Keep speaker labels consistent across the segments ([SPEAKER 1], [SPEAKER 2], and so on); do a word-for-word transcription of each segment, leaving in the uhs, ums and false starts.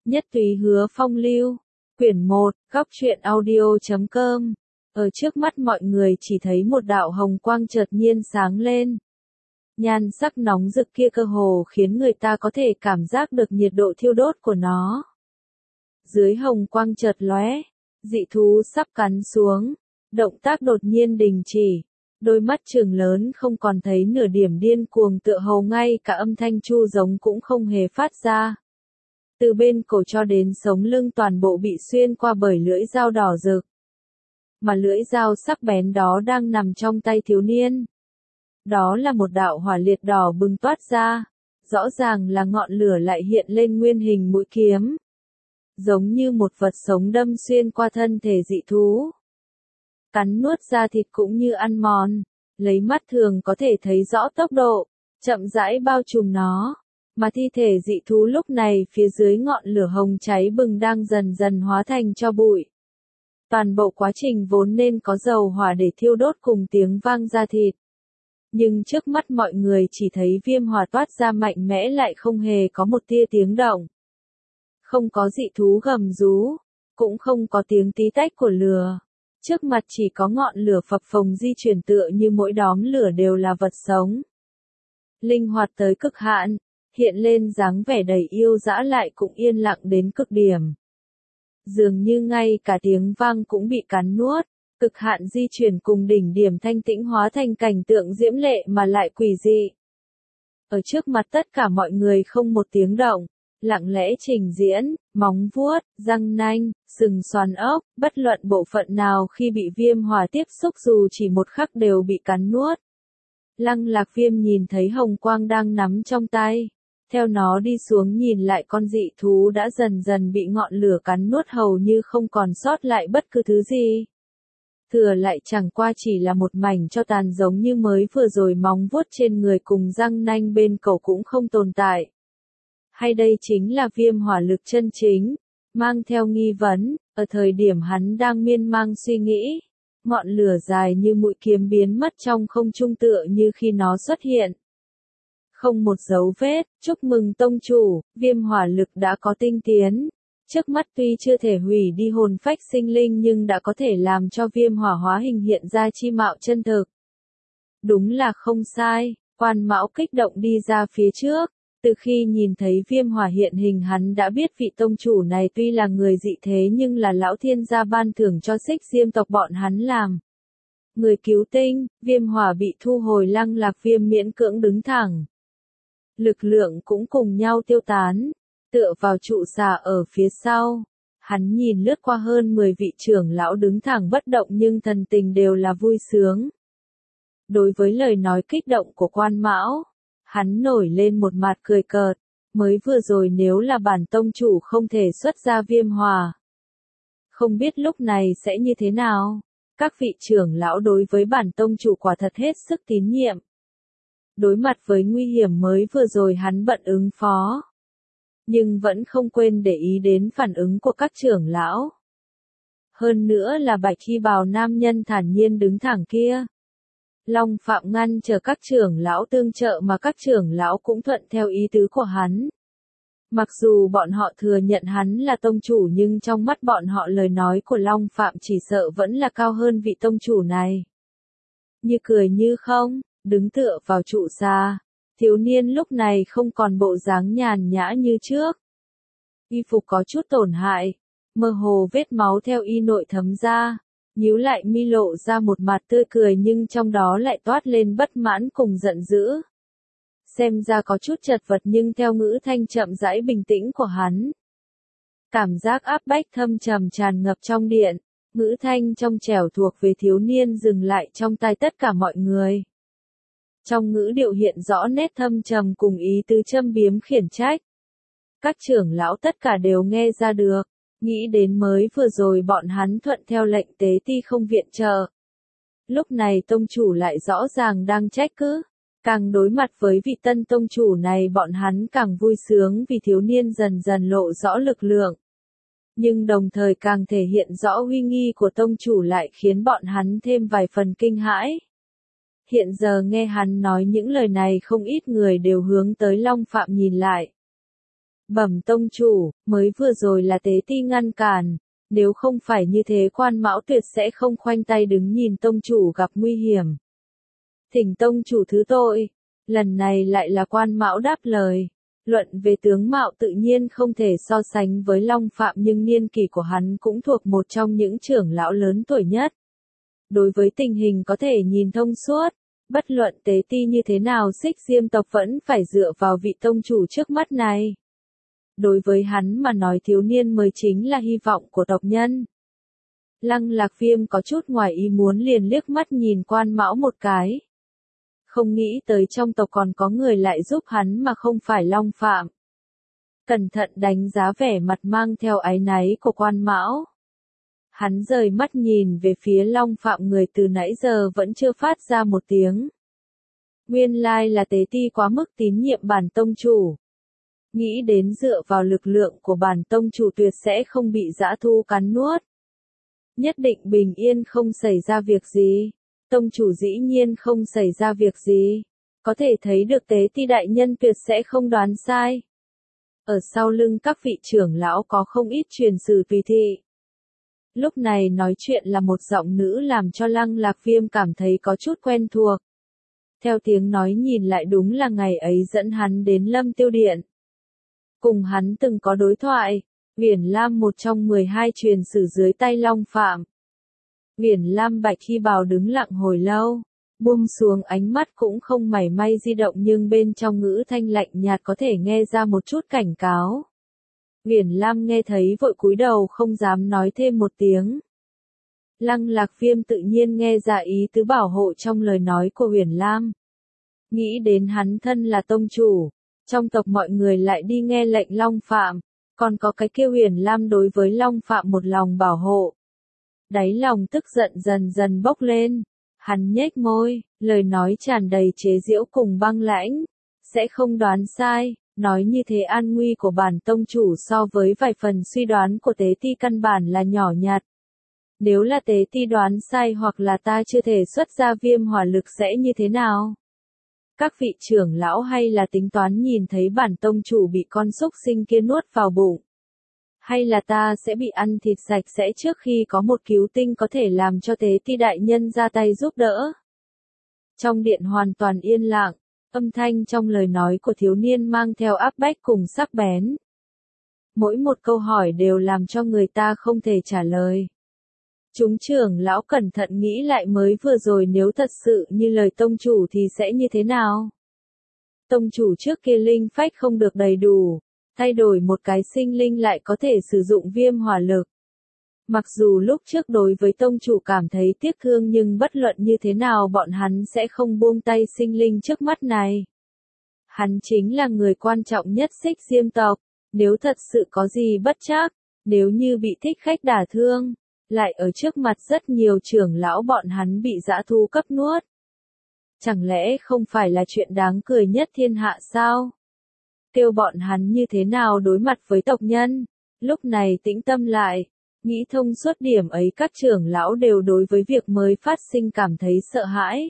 [SPEAKER 1] Nhất Túy Hứa Phong Lưu, quyển một, góc truyện audio chấm com. Ở trước mắt mọi người chỉ thấy một đạo hồng quang chợt nhiên sáng lên. Nhan sắc nóng rực kia cơ hồ khiến người ta có thể cảm giác được nhiệt độ thiêu đốt của nó. Dưới hồng quang chợt lóe, dị thú sắp cắn xuống, động tác đột nhiên đình chỉ, đôi mắt trừng lớn không còn thấy nửa điểm điên cuồng, tựa hồ ngay cả âm thanh chu giống cũng không hề phát ra. Từ bên cổ cho đến sống lưng toàn bộ bị xuyên qua bởi lưỡi dao đỏ rực. Mà lưỡi dao sắc bén đó đang nằm trong tay thiếu niên. Đó là một đạo hỏa liệt đỏ bừng toát ra, rõ ràng là ngọn lửa lại hiện lên nguyên hình mũi kiếm. Giống như một vật sống đâm xuyên qua thân thể dị thú. Cắn nuốt ra thịt cũng như ăn mòn, lấy mắt thường có thể thấy rõ tốc độ, chậm rãi bao trùm nó. Mà thi thể dị thú lúc này phía dưới ngọn lửa hồng cháy bừng đang dần dần hóa thành tro bụi. Toàn bộ quá trình vốn nên có dầu hỏa để thiêu đốt cùng tiếng vang ra thịt. Nhưng trước mắt mọi người chỉ thấy viêm hỏa toát ra mạnh mẽ lại không hề có một tia tiếng động. Không có dị thú gầm rú, cũng không có tiếng tí tách của lửa. Trước mặt chỉ có ngọn lửa phập phồng di chuyển tựa như mỗi đóm lửa đều là vật sống. Linh hoạt tới cực hạn, hiện lên dáng vẻ đầy yêu dã lại cũng yên lặng đến cực điểm. Dường như ngay cả tiếng vang cũng bị cắn nuốt, cực hạn di chuyển cùng đỉnh điểm thanh tĩnh hóa thành cảnh tượng diễm lệ mà lại quỷ dị. Ở trước mặt tất cả mọi người không một tiếng động, lặng lẽ trình diễn, móng vuốt, răng nanh, sừng xoàn ốc, bất luận bộ phận nào khi bị viêm hỏa tiếp xúc dù chỉ một khắc đều bị cắn nuốt. Lăng Lạc Viêm nhìn thấy hồng quang đang nắm trong tay. Theo nó đi xuống nhìn lại con dị thú đã dần dần bị ngọn lửa cắn nuốt hầu như không còn sót lại bất cứ thứ gì. Thừa lại chẳng qua chỉ là một mảnh tro tàn giống như mới vừa rồi, móng vuốt trên người cùng răng nanh bên cổ cũng không tồn tại. Hay đây chính là viêm hỏa lực chân chính? Mang theo nghi vấn, ở thời điểm hắn đang miên man suy nghĩ, ngọn lửa dài như mũi kiếm biến mất trong không trung tựa như khi nó xuất hiện. Không một dấu vết, chúc mừng tông chủ, viêm hỏa lực đã có tinh tiến. Trước mắt tuy chưa thể hủy đi hồn phách sinh linh nhưng đã có thể làm cho viêm hỏa hóa hình hiện ra chi mạo chân thực. Đúng là không sai, Quan Mão kích động đi ra phía trước. Từ khi nhìn thấy viêm hỏa hiện hình hắn đã biết vị tông chủ này tuy là người dị thế nhưng là lão thiên gia ban thưởng cho Xích Diêm tộc bọn hắn làm. Người cứu tinh, viêm hỏa bị thu hồi, Lăng Lạc Viêm miễn cưỡng đứng thẳng. Lực lượng cũng cùng nhau tiêu tán, tựa vào trụ xà ở phía sau. Hắn nhìn lướt qua hơn mười vị trưởng lão đứng thẳng bất động nhưng thần tình đều là vui sướng. Đối với lời nói kích động của Quan Mão, hắn nổi lên một mặt cười cợt, mới vừa rồi nếu là bản tông chủ không thể xuất ra viêm hỏa. Không biết lúc này sẽ như thế nào, các vị trưởng lão đối với bản tông chủ quả thật hết sức tín nhiệm. Đối mặt với nguy hiểm mới vừa rồi hắn bận ứng phó. Nhưng vẫn không quên để ý đến phản ứng của các trưởng lão. Hơn nữa là bạch y bào nam nhân thản nhiên đứng thẳng kia. Long Phạm ngăn chờ các trưởng lão tương trợ mà các trưởng lão cũng thuận theo ý tứ của hắn. Mặc dù bọn họ thừa nhận hắn là tông chủ nhưng trong mắt bọn họ lời nói của Long Phạm chỉ sợ vẫn là cao hơn vị tông chủ này. Như cười như không, đứng tựa vào trụ xà, thiếu niên lúc này không còn bộ dáng nhàn nhã như trước. Y phục có chút tổn hại, mơ hồ vết máu theo y nội thấm ra. Nhíu lại mi lộ ra một mặt tươi cười nhưng trong đó lại toát lên bất mãn cùng giận dữ. Xem ra có chút chật vật nhưng theo ngữ thanh chậm rãi bình tĩnh của hắn. Cảm giác áp bách thâm trầm tràn ngập trong điện, ngữ thanh trong trẻo thuộc về thiếu niên dừng lại trong tai tất cả mọi người. Trong ngữ điệu hiện rõ nét thâm trầm cùng ý tứ châm biếm khiển trách. Các trưởng lão tất cả đều nghe ra được. Nghĩ đến mới vừa rồi bọn hắn thuận theo lệnh tế ti không viện trợ. Lúc này tông chủ lại rõ ràng đang trách cứ. Càng đối mặt với vị tân tông chủ này bọn hắn càng vui sướng vì thiếu niên dần dần lộ rõ lực lượng. Nhưng đồng thời càng thể hiện rõ uy nghi của tông chủ lại khiến bọn hắn thêm vài phần kinh hãi. Hiện giờ nghe hắn nói những lời này không ít người đều hướng tới Long Phạm nhìn lại. Bẩm tông chủ, mới vừa rồi là tế ti ngăn cản, nếu không phải như thế Quan Mão tuyệt sẽ không khoanh tay đứng nhìn tông chủ gặp nguy hiểm. Thỉnh tông chủ thứ tội, lần này lại là Quan Mão đáp lời. Luận về tướng mạo tự nhiên không thể so sánh với Long Phạm nhưng niên kỷ của hắn cũng thuộc một trong những trưởng lão lớn tuổi nhất. Đối với tình hình có thể nhìn thông suốt, bất luận tế ti như thế nào Xích Diêm tộc vẫn phải dựa vào vị tông chủ trước mắt này. Đối với hắn mà nói thiếu niên mới chính là hy vọng của tộc nhân. Lăng Lạc Viêm có chút ngoài ý muốn liền liếc mắt nhìn Quan Mão một cái. Không nghĩ tới trong tộc còn có người lại giúp hắn mà không phải Long Phạm. Cẩn thận đánh giá vẻ mặt mang theo áy náy của Quan Mão. Hắn rời mắt nhìn về phía Long Phạm người từ nãy giờ vẫn chưa phát ra một tiếng. Nguyên lai là tế ti quá mức tín nhiệm bản tông chủ. Nghĩ đến dựa vào lực lượng của bản tông chủ tuyệt sẽ không bị dã thu cắn nuốt. Nhất định bình yên không xảy ra việc gì. Tông chủ dĩ nhiên không xảy ra việc gì. Có thể thấy được tế ti đại nhân tuyệt sẽ không đoán sai. Ở sau lưng các vị trưởng lão có không ít truyền sử tùy thị. Lúc này nói chuyện là một giọng nữ làm cho Lăng Lạc Viêm cảm thấy có chút quen thuộc. Theo tiếng nói nhìn lại đúng là ngày ấy dẫn hắn đến Lâm Tiêu Điện. Cùng hắn từng có đối thoại, Uyển Lam một trong mười hai truyền sử dưới tay Long Phạm. Uyển Lam bạch khi bào đứng lặng hồi lâu, buông xuống ánh mắt cũng không mảy may di động nhưng bên trong ngữ thanh lạnh nhạt có thể nghe ra một chút cảnh cáo. Uyển Lam nghe thấy vội cúi đầu không dám nói thêm một tiếng. Lăng Lạc Viêm tự nhiên nghe ra ý tứ bảo hộ trong lời nói của Uyển Lam. Nghĩ đến hắn thân là tông chủ, trong tộc mọi người lại đi nghe lệnh Long Phạm, còn có cái kêu Uyển Lam đối với Long Phạm một lòng bảo hộ. Đáy lòng tức giận dần dần bốc lên, hắn nhếch môi, lời nói tràn đầy chế giễu cùng băng lãnh, sẽ không đoán sai, nói như thế an nguy của bản tông chủ so với vài phần suy đoán của tế ti căn bản là nhỏ nhặt. Nếu là tế ti đoán sai hoặc là ta chưa thể xuất ra viêm hỏa lực sẽ như thế nào? Các vị trưởng lão hay là tính toán nhìn thấy bản tông chủ bị con súc sinh kia nuốt vào bụng? Hay là ta sẽ bị ăn thịt sạch sẽ trước khi có một cứu tinh có thể làm cho tế ti đại nhân ra tay giúp đỡ? Trong điện hoàn toàn yên lặng, âm thanh trong lời nói của thiếu niên mang theo áp bách cùng sắc bén. Mỗi một câu hỏi đều làm cho người ta không thể trả lời. Chúng trưởng lão cẩn thận nghĩ lại mới vừa rồi nếu thật sự như lời tông chủ thì sẽ như thế nào? Tông chủ trước kia linh phách không được đầy đủ, thay đổi một cái sinh linh lại có thể sử dụng viêm hỏa lực. Mặc dù lúc trước đối với tông chủ cảm thấy tiếc thương nhưng bất luận như thế nào bọn hắn sẽ không buông tay sinh linh trước mắt này. Hắn chính là người quan trọng nhất Xích Diêm tộc, nếu thật sự có gì bất trắc, nếu như bị thích khách đả thương, lại ở trước mặt rất nhiều trưởng lão bọn hắn bị dã thu cấp nuốt. Chẳng lẽ không phải là chuyện đáng cười nhất thiên hạ sao? Kêu bọn hắn như thế nào đối mặt với tộc nhân? Lúc này tĩnh tâm lại, nghĩ thông suốt điểm ấy các trưởng lão đều đối với việc mới phát sinh cảm thấy sợ hãi.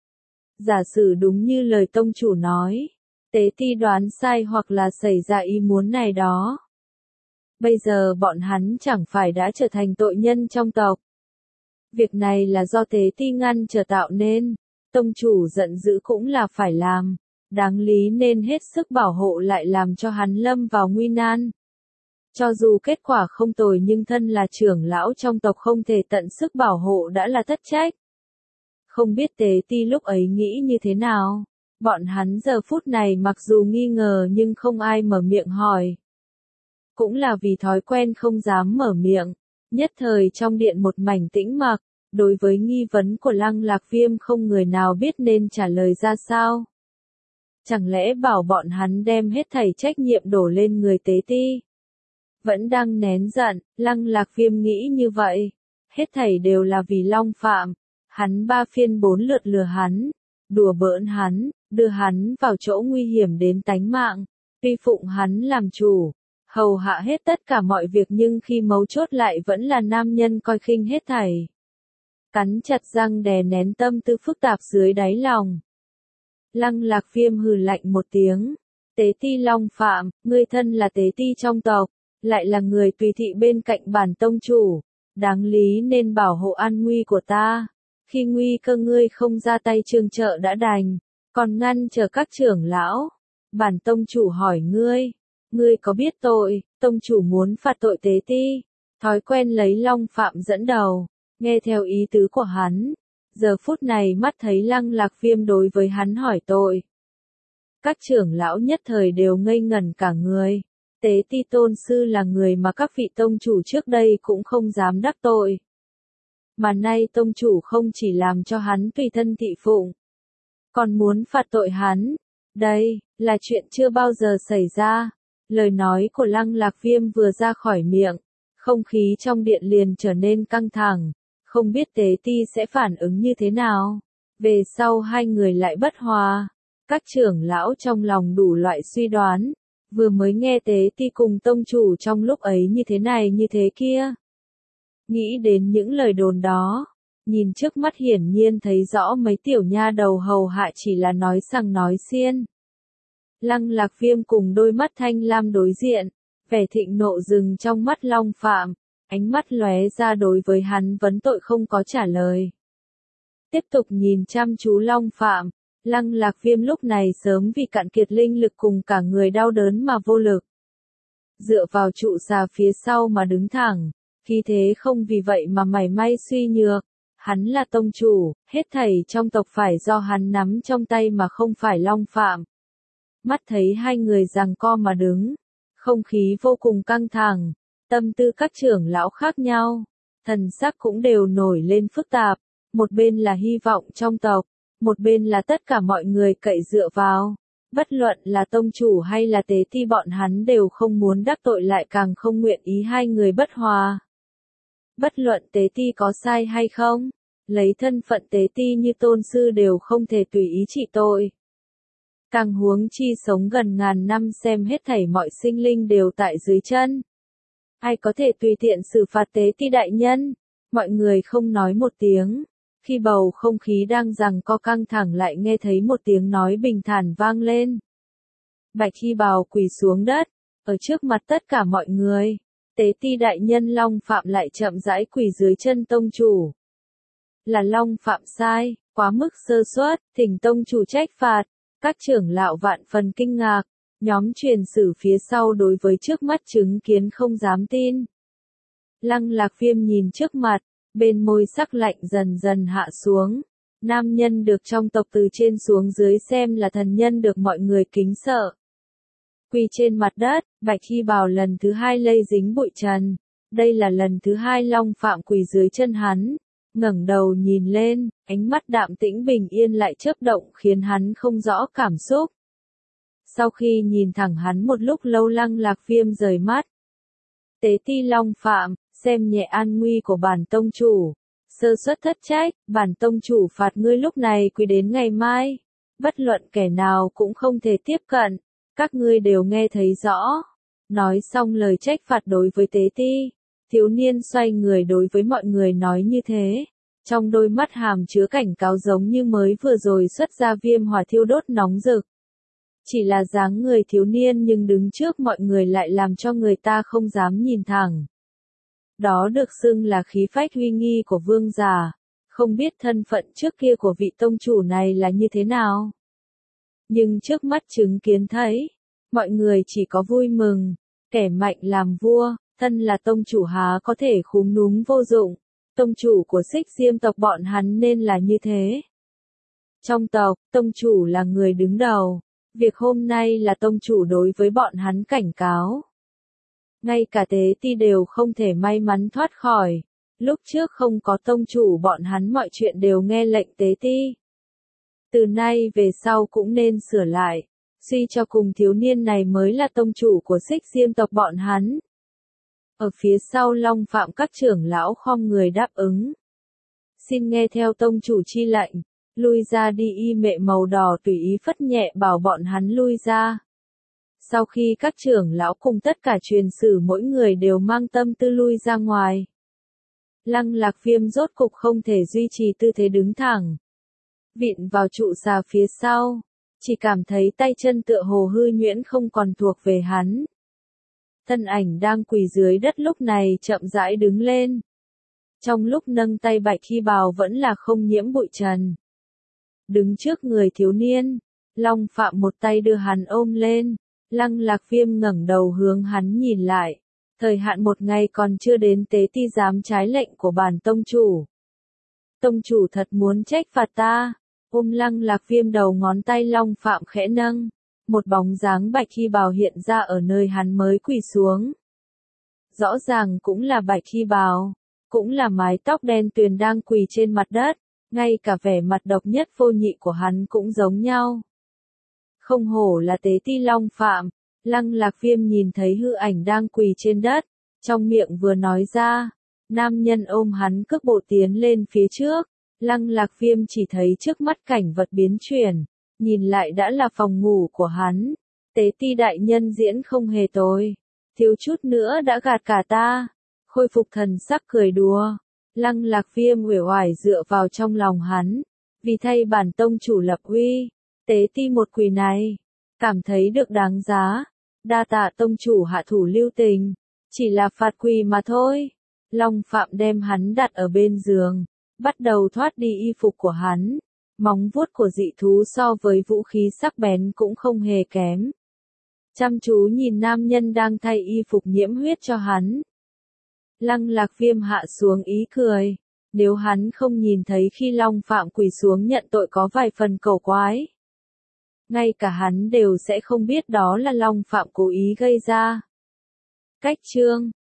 [SPEAKER 1] Giả sử đúng như lời tông chủ nói, tế ti đoán sai hoặc là xảy ra ý muốn này đó. Bây giờ bọn hắn chẳng phải đã trở thành tội nhân trong tộc. Việc này là do tế ti ngăn trở tạo nên, tông chủ giận dữ cũng là phải làm, đáng lý nên hết sức bảo hộ lại làm cho hắn lâm vào nguy nan. Cho dù kết quả không tồi nhưng thân là trưởng lão trong tộc không thể tận sức bảo hộ đã là thất trách. Không biết tế ti lúc ấy nghĩ như thế nào, bọn hắn giờ phút này mặc dù nghi ngờ nhưng không ai mở miệng hỏi. Cũng là vì thói quen không dám mở miệng, nhất thời trong điện một mảnh tĩnh mặc, đối với nghi vấn của Lăng Lạc Viêm không người nào biết nên trả lời ra sao. Chẳng lẽ bảo bọn hắn đem hết thảy trách nhiệm đổ lên người tế ti? Vẫn đang nén giận, Lăng Lạc Viêm nghĩ như vậy, hết thảy đều là vì Long Phạm, hắn ba phiên bốn lượt lừa hắn, đùa bỡn hắn, đưa hắn vào chỗ nguy hiểm đến tánh mạng, tuy phụng hắn làm chủ, hầu hạ hết tất cả mọi việc nhưng khi mấu chốt lại vẫn là nam nhân coi khinh hết thảy. Cắn chặt răng đè nén tâm tư phức tạp dưới đáy lòng. Lăng Lạc Viêm hừ lạnh một tiếng, tế Tế ti Long Phạm, ngươi thân là tế ti trong tộc, lại là người tùy thị bên cạnh bản tông chủ, đáng lý nên bảo hộ an nguy của ta. Khi nguy cơ ngươi không ra tay trừng trợ đã đành, còn ngăn trở các trưởng lão. Bản tông chủ hỏi ngươi, ngươi có biết tội, tông chủ muốn phạt tội tế ti, thói quen lấy Long Phạm dẫn đầu, nghe theo ý tứ của hắn. Giờ phút này mắt thấy Lăng Lạc Viêm đối với hắn hỏi tội. Các trưởng lão nhất thời đều ngây ngẩn cả người. Tế ti tôn sư là người mà các vị tông chủ trước đây cũng không dám đắc tội. Mà nay tông chủ không chỉ làm cho hắn tùy thân thị phụng, còn muốn phạt tội hắn. Đây, là chuyện chưa bao giờ xảy ra. Lời nói của Lăng Lạc Viêm vừa ra khỏi miệng, không khí trong điện liền trở nên căng thẳng, không biết tế ti sẽ phản ứng như thế nào. Về sau hai người lại bất hòa, các trưởng lão trong lòng đủ loại suy đoán, vừa mới nghe tế ti cùng tông chủ trong lúc ấy như thế này như thế kia. Nghĩ đến những lời đồn đó, nhìn trước mắt hiển nhiên thấy rõ mấy tiểu nha đầu hầu hạ chỉ là nói sằng nói xiên. Lăng Lạc Viêm cùng đôi mắt thanh lam đối diện, vẻ thịnh nộ dừng trong mắt Long Phạm, ánh mắt lóe ra đối với hắn vấn tội không có trả lời. Tiếp tục nhìn chăm chú Long Phạm, Lăng Lạc Viêm lúc này sớm vì cạn kiệt linh lực cùng cả người đau đớn mà vô lực. Dựa vào trụ xà phía sau mà đứng thẳng, khí thế không vì vậy mà mảy may suy nhược. Hắn là tông chủ, hết thảy trong tộc phải do hắn nắm trong tay mà không phải Long Phạm. Mắt thấy hai người giằng co mà đứng, không khí vô cùng căng thẳng, tâm tư các trưởng lão khác nhau, thần sắc cũng đều nổi lên phức tạp, một bên là hy vọng trong tộc, một bên là tất cả mọi người cậy dựa vào, bất luận là tông chủ hay là tế ti bọn hắn đều không muốn đắc tội lại càng không nguyện ý hai người bất hòa. Bất luận tế ti có sai hay không, lấy thân phận tế ti như tôn sư đều không thể tùy ý trị tội. Càng huống chi sống gần ngàn năm xem hết thảy mọi sinh linh đều tại dưới chân. Ai có thể tùy tiện xử phạt tế ti đại nhân? Mọi người không nói một tiếng. Khi bầu không khí đang giằng co căng thẳng lại nghe thấy một tiếng nói bình thản vang lên. Bạch Hy Bào quỳ xuống đất, ở trước mặt tất cả mọi người. Tế ti đại nhân Long Phạm lại chậm rãi quỳ dưới chân tông chủ. Là Long Phạm sai, quá mức sơ suất, thỉnh tông chủ trách phạt. Các trưởng lão vạn phần kinh ngạc, nhóm truyền sử phía sau đối với trước mắt chứng kiến không dám tin. Lăng Lạc Viêm nhìn trước mặt, bên môi sắc lạnh dần dần hạ xuống. Nam nhân được trong tộc từ trên xuống dưới xem là thần nhân được mọi người kính sợ. Quỳ trên mặt đất, Bạch Hy Bào lần thứ hai lây dính bụi trần. Đây là lần thứ hai Long Phạm quỳ dưới chân hắn. Ngẩng đầu nhìn lên, ánh mắt đạm tĩnh bình yên lại chớp động khiến hắn không rõ cảm xúc. Sau khi nhìn thẳng hắn một lúc lâu Lăng Lạc Viêm rời mắt. Tế ti Long Phạm, xem nhẹ an nguy của bản tông chủ. Sơ suất thất trách, bản tông chủ phạt ngươi lúc này quỳ đến ngày mai. Bất luận kẻ nào cũng không thể tiếp cận. Các ngươi đều nghe thấy rõ. Nói xong lời trách phạt đối với tế ti. Thiếu niên xoay người đối với mọi người nói như thế. Trong đôi mắt hàm chứa cảnh cáo giống như mới vừa rồi xuất ra viêm hỏa thiêu đốt nóng rực. Chỉ là dáng người thiếu niên nhưng đứng trước mọi người lại làm cho người ta không dám nhìn thẳng. Đó được xưng là khí phách uy nghi của vương giả. Không biết thân phận trước kia của vị tông chủ này là như thế nào. Nhưng trước mắt chứng kiến thấy, mọi người chỉ có vui mừng, kẻ mạnh làm vua. Thân là tông chủ há có thể khúm núm vô dụng, tông chủ của Xích Diêm tộc bọn hắn nên là như thế. Trong tộc, tông chủ là người đứng đầu, việc hôm nay là tông chủ đối với bọn hắn cảnh cáo. Ngay cả tế ti đều không thể may mắn thoát khỏi, lúc trước không có tông chủ bọn hắn mọi chuyện đều nghe lệnh tế ti. Từ nay về sau cũng nên sửa lại, suy cho cùng thiếu niên này mới là tông chủ của Xích Diêm tộc bọn hắn. Ở phía sau Long Phạm các trưởng lão khom người đáp ứng. Xin nghe theo tông chủ chi lệnh, lui ra đi y mệ màu đỏ tùy ý phất nhẹ bảo bọn hắn lui ra. Sau khi các trưởng lão cùng tất cả truyền sử mỗi người đều mang tâm tư lui ra ngoài. Lăng Lạc Viêm rốt cục không thể duy trì tư thế đứng thẳng. Vịn vào trụ xà phía sau, chỉ cảm thấy tay chân tựa hồ hư nhuyễn không còn thuộc về hắn. Thân ảnh đang quỳ dưới đất lúc này chậm rãi đứng lên. Trong lúc nâng tay bạch khi bào vẫn là không nhiễm bụi trần. Đứng trước người thiếu niên, Long Phạm một tay đưa hắn ôm lên, Lăng Lạc Viêm ngẩng đầu hướng hắn nhìn lại. Thời hạn một ngày còn chưa đến tế ti dám trái lệnh của bản tông chủ. Tông chủ thật muốn trách phạt ta. Ôm Lăng Lạc Viêm đầu ngón tay Long Phạm khẽ nâng. Một bóng dáng bạch khi bào hiện ra ở nơi hắn mới quỳ xuống. Rõ ràng cũng là bạch khi bào, cũng là mái tóc đen tuyền đang quỳ trên mặt đất, ngay cả vẻ mặt độc nhất vô nhị của hắn cũng giống nhau. Không hổ là tế ti Long Phạm, Lăng Lạc Viêm nhìn thấy hư ảnh đang quỳ trên đất, trong miệng vừa nói ra, nam nhân ôm hắn cước bộ tiến lên phía trước, Lăng Lạc Viêm chỉ thấy trước mắt cảnh vật biến chuyển, nhìn lại đã là phòng ngủ của hắn. Tế ti đại nhân diễn không hề tồi, thiếu chút nữa đã gạt cả ta. Khôi phục thần sắc cười đùa, Lăng Lạc Viêm uể oải dựa vào trong lòng hắn, vì thay bản tông chủ lập uy, tế ti một quỳ này, cảm thấy được đáng giá, đa tạ tông chủ hạ thủ lưu tình, chỉ là phạt quỳ mà thôi. Long Phạm đem hắn đặt ở bên giường, bắt đầu thoát đi y phục của hắn, móng vuốt của dị thú so với vũ khí sắc bén cũng không hề kém. Chăm chú nhìn nam nhân đang thay y phục nhiễm huyết cho hắn. Lăng Lạc Viêm hạ xuống ý cười, nếu hắn không nhìn thấy khi Long Phạm quỳ xuống nhận tội có vài phần cầu quái. Ngay cả hắn đều sẽ không biết đó là Long Phạm cố ý gây ra. Cách chương